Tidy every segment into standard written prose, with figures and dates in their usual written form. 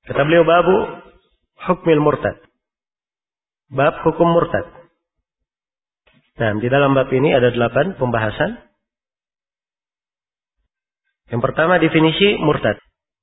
Kata beliau babu hukmil murtad. Bab hukum murtad. Nah, di dalam bab ini ada 8 pembahasan. Yang pertama definisi murtad.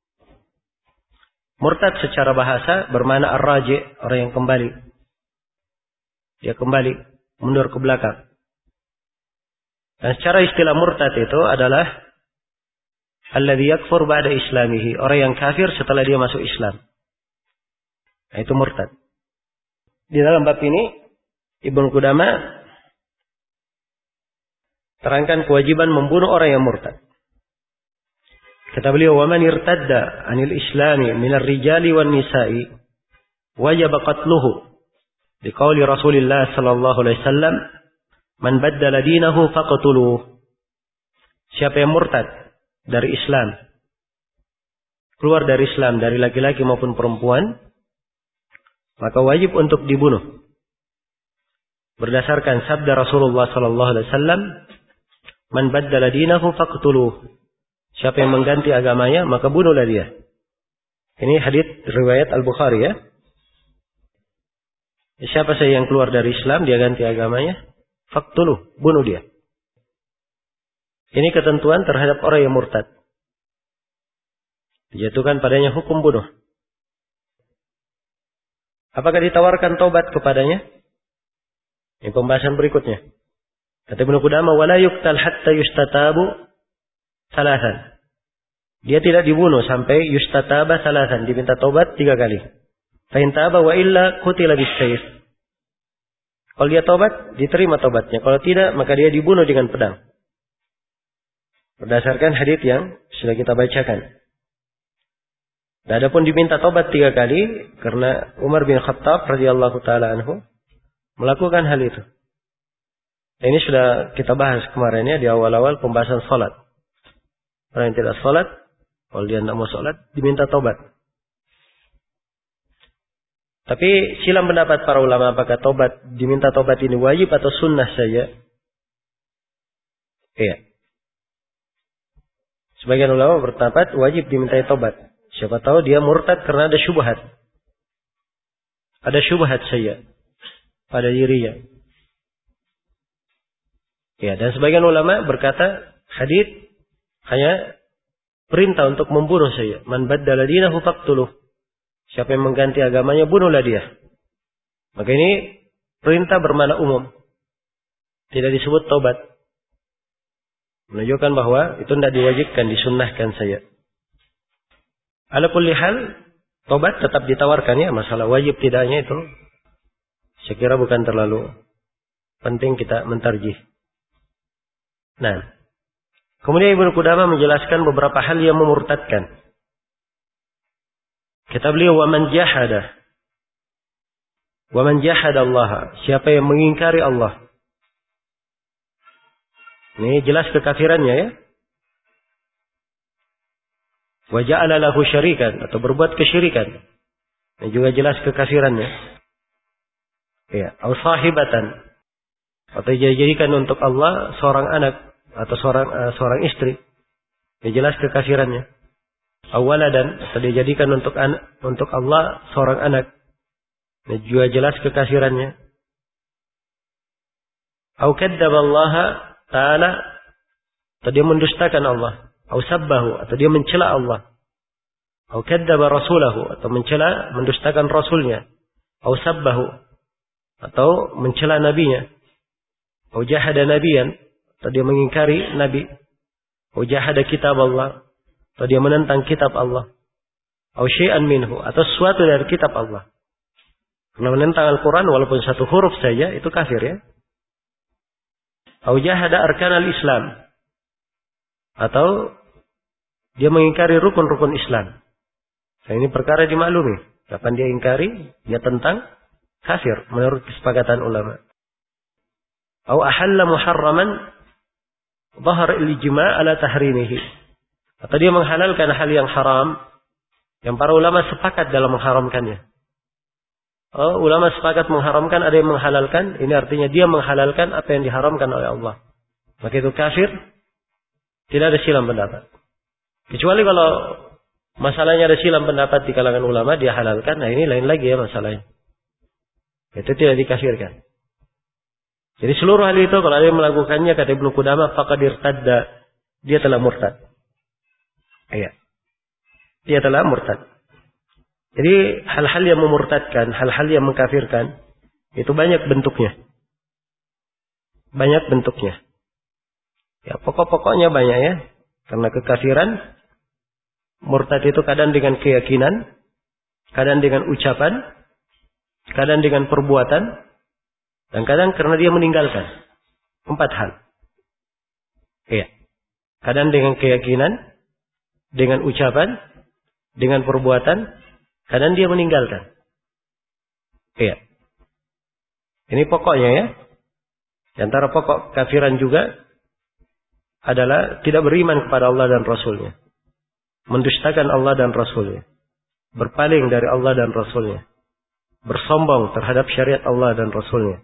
Murtad secara bahasa bermakna ar-raji', orang yang kembali. Dia kembali, mundur ke belakang. Dan secara istilah murtad itu adalah alladzi yakfur ba'da islamihi, orang yang kafir setelah dia masuk Islam. Nah, itu murtad. Di dalam bab ini Ibnu Qudamah terangkan kewajiban membunuh orang yang murtad. Kata beliau, "Wa man irtadda 'anil islami minar rijali wan nisa'i wajib qatluhu." Di qauli Rasulullah sallallahu alaihi wasallam, "Man baddala dinahu faqtuluhu." Siapa yang murtad dari Islam, keluar dari Islam, dari laki-laki maupun perempuan, maka wajib untuk dibunuh. Berdasarkan sabda Rasulullah sallallahu alaihi wasallam, "Man baddala dinahu faqtuluhu." Siapa yang mengganti agamanya, maka bunuhlah dia. Ini hadits riwayat Al-Bukhari ya. Siapa saja yang keluar dari Islam, dia ganti agamanya, faqtuluh, bunuh dia. Ini ketentuan terhadap orang yang murtad. Dijatuhkan padanya hukum bunuh. Apakah ditawarkan taubat kepadanya? Ini pembahasan berikutnya. Kata Ibnu Qudamah, "Wala yuqtal hatta yustatabu salasan." Dia tidak dibunuh sampai yustataba salasan, diminta taubat 3 kali. Fa in taba wa illa qutila bisayf. Kalau dia taubat, diterima taubatnya. Kalau tidak, maka dia dibunuh dengan pedang. Berdasarkan hadits yang sudah kita bacakan. Dan adapun diminta taubat 3 kali karena Umar bin Khattab radhiyallahu taala anhu melakukan hal itu. Ini sudah kita bahas kemarin ya di awal-awal pembahasan salat. Orang yang tidak salat, kalau dia tidak mau salat, diminta taubat. Tapi silam pendapat para ulama apakah diminta taubat ini wajib atau sunnah saja? Iya. Sebagian ulama berpendapat wajib dimintai taubat. Siapa tahu dia murtad karena ada syubhat. Ada syubhat saja pada dirinya. Ya, dan sebagian ulama berkata hadits hanya perintah untuk membunuh saja. Man baddala dinahu faqtuluh. Siapa yang mengganti agamanya, bunuhlah dia. Maka ini perintah bermakna umum. Tidak disebut taubat. Menunjukkan bahwa itu tidak diwajibkan, disunnahkan saja. Ala kulli hal, taubat tetap ditawarkan ya. Masalah wajib tidaknya itu saya kira bukan terlalu penting kita mentarjih. Nah, kemudian Ibnu Qudamah menjelaskan beberapa hal yang memurtadkan. Kata beliau, "Wa man jahada Allah." Siapa yang mengingkari Allah. Ini jelas kekafirannya ya. Wa ja'ala lahu syarikan, atau berbuat kesyirikan. Ini juga jelas kekafirannya. Ya, au sahibatan, atau dijadikan untuk Allah seorang anak atau seorang istri. Ini jelas kekafirannya. Awaladan, atau dijadikan untuk Allah seorang anak. Ini juga jelas kekafirannya. Au kadzdzaballaha ta'ala, atau dia mendustakan Allah. Au sabbahu, atau dia mencela Allah. Au kadzdzaba rasulahu, atau mendustakan rasulnya. Au sabbahu, atau mencela nabinya. Au jahada nabiyan, atau dia mengingkari nabi. Au jahada kitab Allah, atau dia menentang kitab Allah. Au syai'an minhu, atau sesuatu dari kitab Allah. Karena menentang Al-Quran walaupun satu huruf saja itu kafir ya. Au jahada arkanal Islam, atau dia mengingkari rukun-rukun Islam. Nah, ini perkara dimaklumi. Kapan dia ingkari, dia tentang kafir menurut kesepakatan ulama. Au ahalla muharraman dhahar al-ijma' ala tahrimihi, atau dia menghalalkan hal yang haram yang para ulama sepakat dalam mengharamkannya. Oh, ulama sepakat mengharamkan, ada yang menghalalkan, ini artinya dia menghalalkan apa yang diharamkan oleh Allah. Maka itu kafir, tidak ada silang pendapat. Kecuali kalau masalahnya ada silam pendapat di kalangan ulama, dia halalkan. Nah ini lain lagi ya masalahnya. Itu tidak dikafirkan. Jadi seluruh hal itu kalau ada yang melakukannya, kata Ibnu Qudamah, faqad irtadda, dia telah murtad. Iya. Dia telah murtad. Jadi hal-hal yang memurtadkan, hal-hal yang mengkafirkan, itu banyak bentuknya. Banyak bentuknya. Ya, pokok-pokoknya banyak ya. Karena kekafiran, murtad itu kadang dengan keyakinan, kadang dengan ucapan, kadang dengan perbuatan, dan kadang karena dia meninggalkan. 4 hal. Iya. Kadang dengan keyakinan, dengan ucapan, dengan perbuatan, kadang dia meninggalkan. Iya. Ini pokoknya ya. Di antara pokok kafiran juga adalah tidak beriman kepada Allah dan Rasulnya. Mendustakan Allah dan Rasulnya. Berpaling dari Allah dan Rasulnya. Bersombong terhadap syariat Allah dan Rasulnya.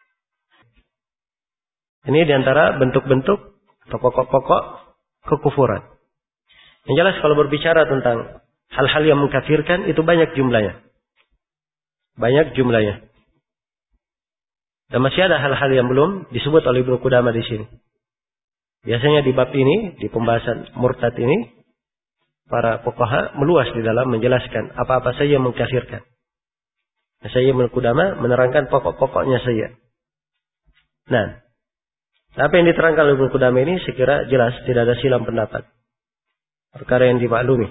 Ini di antara bentuk-bentuk atau pokok-pokok kekufuran. Yang jelas kalau berbicara tentang hal-hal yang mengkafirkan itu banyak jumlahnya. Banyak jumlahnya. Dan masih ada hal-hal yang belum disebut oleh Ibnu Qudamah di sini. Biasanya di bab ini, di pembahasan murtad ini, para fuqaha meluas di dalam menjelaskan apa-apa saja yang mengkafirkan. Saya Ibnu Qudamah menerangkan pokok-pokoknya saja. Nah, apa yang diterangkan oleh Ibnu Qudamah ini sekira jelas, tidak ada silam pendapat. Perkara yang dimaklumi.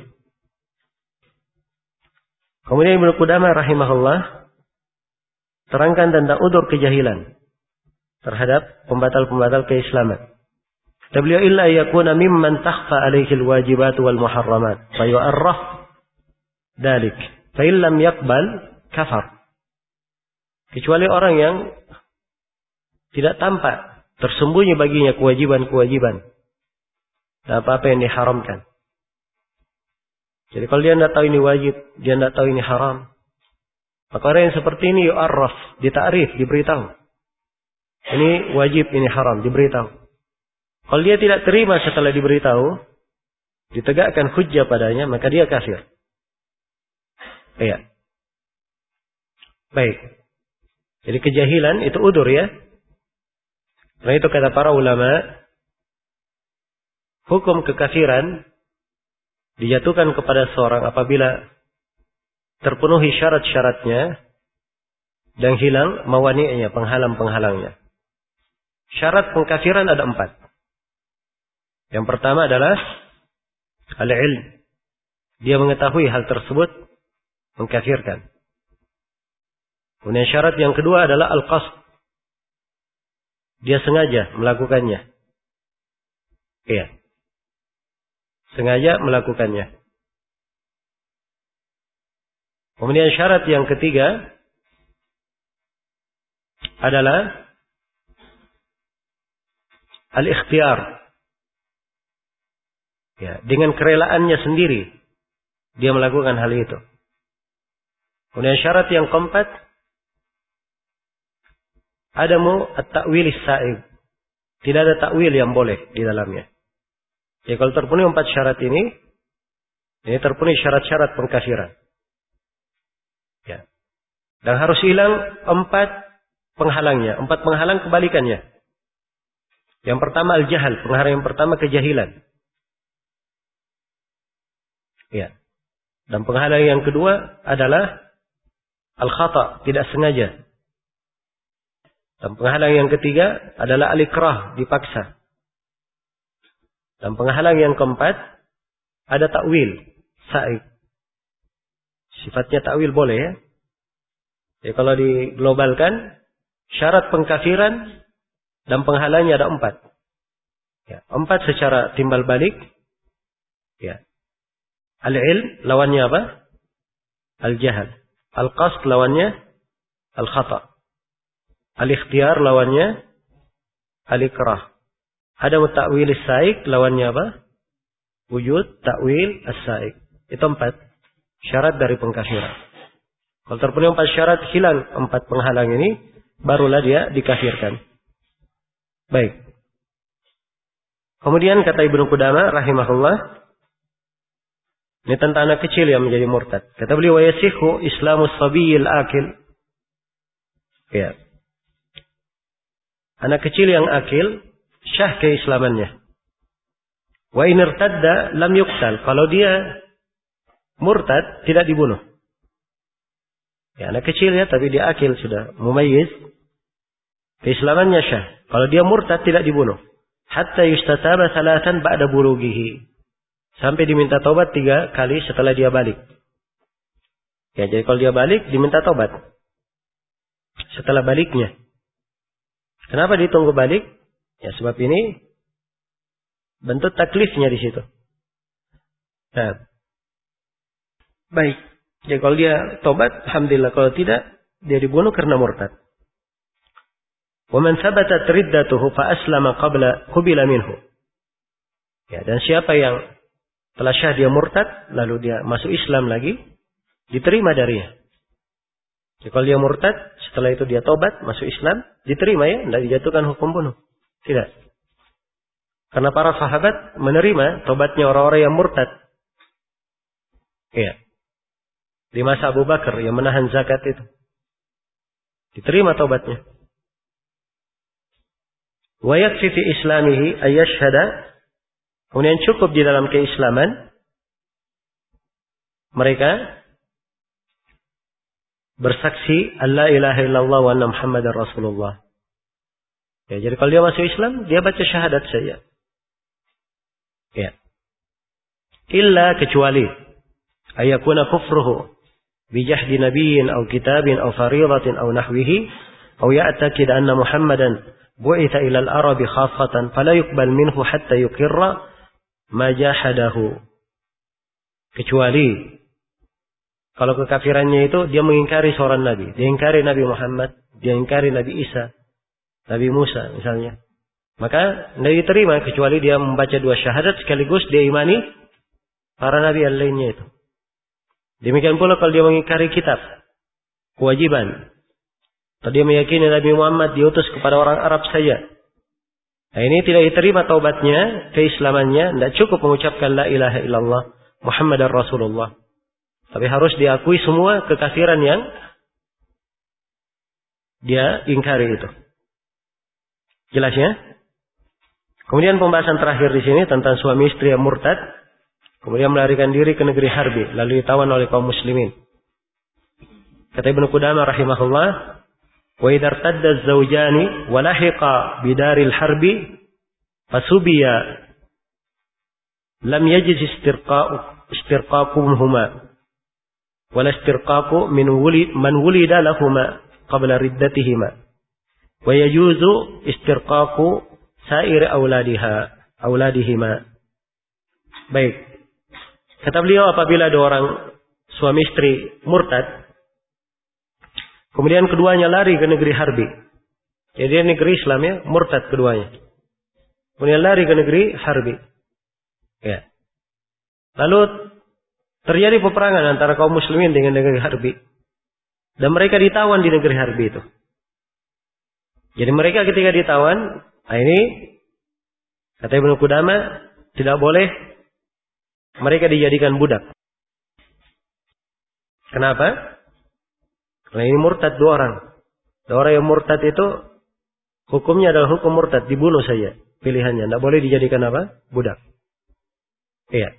Kemudian Ibnu Qudamah rahimahullah terangkan tentang udzur kejahilan terhadap pembatal-pembatal keislaman. Kata beliau, illa yakuna mimman takhfa alaihi alwajibat wal muharramat fa yu'arraf dalik fa illam yaqbal kafar. Kecuali orang yang tidak tampak, tersembunyi baginya kewajiban-kewajiban dan apa-apa yang diharamkan. Jadi kalau dia tidak tahu ini wajib, dia tidak tahu ini haram, maka orang yang seperti ini yu'arraf, ditakrif, diberitahu. Ini wajib, ini haram, diberitahu. Kalau dia tidak terima setelah diberitahu, ditegakkan hujjah padanya, maka dia kafir. Iya. Baik. Jadi kejahilan itu udzur ya. Karena itu kata para ulama, hukum kekafiran dijatuhkan kepada seorang apabila terpenuhi syarat-syaratnya dan hilang mawani'nya, penghalang-penghalangnya. Syarat pengkafiran ada 4. Yang pertama adalah al-ilm. Dia mengetahui hal tersebut mengkafirkan. Kemudian syarat yang kedua adalah al-qasd. Dia sengaja melakukannya. Iya. Sengaja melakukannya. Kemudian syarat yang ketiga adalah al-ikhtiyar. Ya, dengan kerelaannya sendiri dia melakukan hal itu. Kemudian syarat yang keempat, adamu at-ta'wil as-sa'ib. Tidak ada takwil yang boleh di dalamnya. Jadi kalau terpenuhi 4 syarat ini terpenuhi syarat-syarat pengkafiran. Ya. Dan harus hilang 4 penghalangnya, 4 penghalang kebalikannya. Yang pertama al-jahal, penghalang yang pertama kejahilan. Ya. Dan penghalang yang kedua adalah al-khata, tidak sengaja. Dan penghalang yang ketiga adalah al-ikrah, dipaksa. Dan penghalang yang keempat ada takwil, sa'ib. Sifatnya takwil boleh ya. Jadi kalau diglobalkan, syarat pengkafiran dan penghalangnya ada 4. Ya, 4 secara timbal balik. Ya. Al-ilm lawannya apa? Al-jahal. Al-qasd lawannya al-khata. Al-ikhtiyar lawannya al-ikrah. Ada ta'wil as-sa'iq lawannya apa? Wujud ta'wil as-sa'iq. Itu 4 syarat dari pengkafiran. Kalau terpenuhi 4 syarat, hilang 4 penghalang ini, barulah dia dikafirkan. Baik. Kemudian kata Ibnu Qudamah rahimahullah, Ini tentang anak kecil yang menjadi murtad. Kata beliau, wa yasihu islamus sabiyil akil. Ya. Anak kecil yang akil, syah keislamannya. Wa in irtadda lam yuqtal. Kalau dia murtad, tidak dibunuh. Ya, anak kecil ya, tapi dia akil sudah, mumayyiz. Keislamannya syah. Kalau dia murtad, tidak dibunuh. Hatta yustataba salatan ba'da bulughihi. Sampai diminta taubat 3 kali setelah dia balik. Ya, jadi kalau dia balik, diminta taubat. Setelah baliknya. Kenapa ditunggu balik? Ya, sebab ini bentuk taklifnya di situ. Nah. Baik. Jadi kalau dia taubat, alhamdulillah. Kalau tidak, dia dibunuh karena murtad. Wa man thabatat riddatuhu fa aslama qabla qubila minhu. Ya, dan siapa yang telah syah dia murtad, lalu dia masuk Islam lagi, diterima darinya. Jadi kalau dia murtad, setelah itu dia taubat, masuk Islam, diterima ya, tidak dijatuhkan hukum bunuh. Tidak. Karena para sahabat menerima taubatnya orang-orang yang murtad. Iya. Di masa Abu Bakar yang menahan zakat itu. Diterima taubatnya. Wa yakfi fi islamihi ayyashhada. Kemudian cukup di dalam keislaman mereka bersaksi alla ilaha illallah wa anna muhammadar rasulullah. Ya, jadi kalau dia masuk Islam, dia baca syahadat saja. Ya. Illa kecuali ayakuna kufruhu bijahdi nabiyyin aw kitabin aw fariidatin aw nahwihi aw ya'taqid anna muhammadan bu'itha ila al-arabi khaffatan fala yuqbal minhu hatta yuqirra ma jahadahu. Kecuali kalau kekafirannya itu dia mengingkari seorang nabi, dia ingkari Nabi Muhammad, dia ingkari Nabi Isa, Nabi Musa misalnya. Maka tidak diterima kecuali dia membaca 2 syahadat sekaligus dia imani para nabi yang lainnya itu. Demikian pula kalau dia mengingkari kitab, kewajiban. Atau dia meyakini Nabi Muhammad diutus kepada orang Arab saja. Nah, ini tidak diterima taubatnya, keislamannya, tidak cukup mengucapkan la ilaha illallah Muhammadar Rasulullah. Tapi harus diakui semua kekafiran yang dia ingkari itu. Jelas ya? Kemudian pembahasan terakhir di sini tentang suami istri yang murtad, kemudian melarikan diri ke negeri Harbi, lalu ditawan oleh kaum muslimin. Kata Ibnu Qudamah rahimahullah, wa idza irtadda az-zawjani wa lahiqa bidaril harbi fasubiya lam yajiz istirqaquhuma wa la istirqaqu man wulida lahumā qabla riddatihima wa yajuzu istirqaqu sa'ir auladihima. Baik. Kata beliau, apabila ada orang suami istri murtad, kemudian keduanya lari ke negeri Harbi. Jadi negeri Islam ya, murtad keduanya. Kemudian lari ke negeri Harbi. Ya. Lalu terjadi peperangan antara kaum muslimin dengan negeri Harbi. Dan mereka ditawan di negeri Harbi itu. Jadi mereka ketika ditawan, ini kata Ibnu Qudamah, tidak boleh mereka dijadikan budak. Kenapa? Karena ini murtad 2 orang. 2 orang yang murtad itu hukumnya adalah hukum murtad, dibunuh saja pilihannya. Tidak boleh dijadikan apa? Budak. Iya.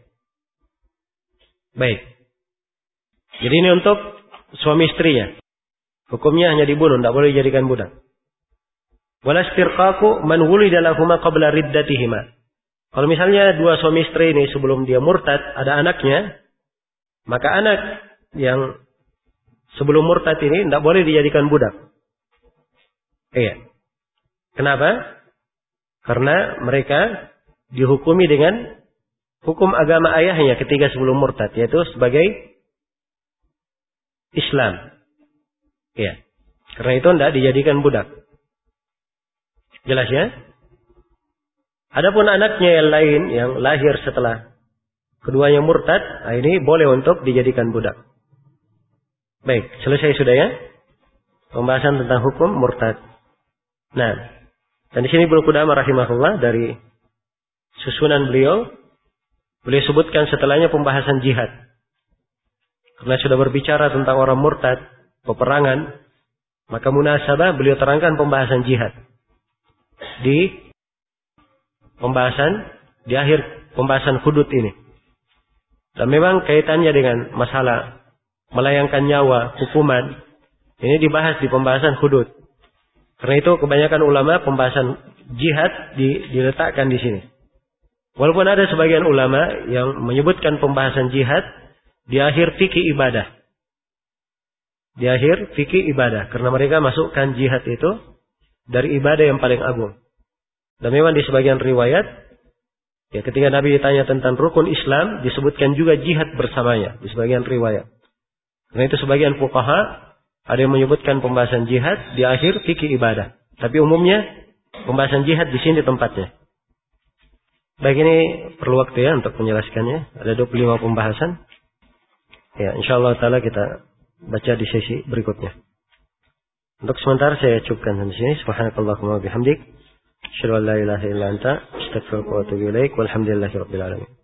Baik. Jadi ini untuk suami istrinya. Hukumnya hanya dibunuh, tidak boleh dijadikan budak. Wala istirqaqu man wulida lahumā qabla riddatihima. Kalau misalnya 2 suami istri ini sebelum dia murtad ada anaknya, maka anak yang sebelum murtad ini tidak boleh dijadikan budak. Iya. Kenapa? Karena mereka dihukumi dengan hukum agama ayahnya ketika sebelum murtad, yaitu sebagai Islam. Iya. Karena itu tidak dijadikan budak. Jelas ya? Adapun anaknya yang lain yang lahir setelah keduanya murtad, ini boleh untuk dijadikan budak. Baik, selesai sudah ya? Pembahasan tentang hukum murtad. Nah, dan di sini Ibnu Qudamah rahimahullah dari susunan beliau Beliau sebutkan setelahnya pembahasan jihad. Karena sudah berbicara tentang orang murtad, peperangan, maka munasabah beliau terangkan pembahasan jihad. Di akhir pembahasan hudud ini. Dan memang kaitannya dengan masalah melayangkan nyawa, hukuman, ini dibahas di pembahasan hudud. Karena itu kebanyakan ulama pembahasan jihad diletakkan di sini. Walaupun ada sebagian ulama yang menyebutkan pembahasan jihad di akhir fikih ibadah. Di akhir fikih ibadah. Karena mereka masukkan jihad itu dari ibadah yang paling agung. Dan memang di sebagian riwayat, ya ketika Nabi ditanya tentang rukun Islam, disebutkan juga jihad bersamanya. Di sebagian riwayat. Karena itu sebagian fuqaha ada yang menyebutkan pembahasan jihad di akhir fikih ibadah. Tapi umumnya pembahasan jihad di sini tempatnya. Baik, ini perlu waktu ya untuk menjelaskannya. Ada 25 pembahasan. Ya, insyaallah taala kita baca di sesi berikutnya. Untuk sementara saya cukupkan di sini. Subhanakallahumma wa bihamdik, asyhadu an la ilaha illa anta, astaghfiruka wa atubu ilaik. Walhamdulillahirabbil alamin.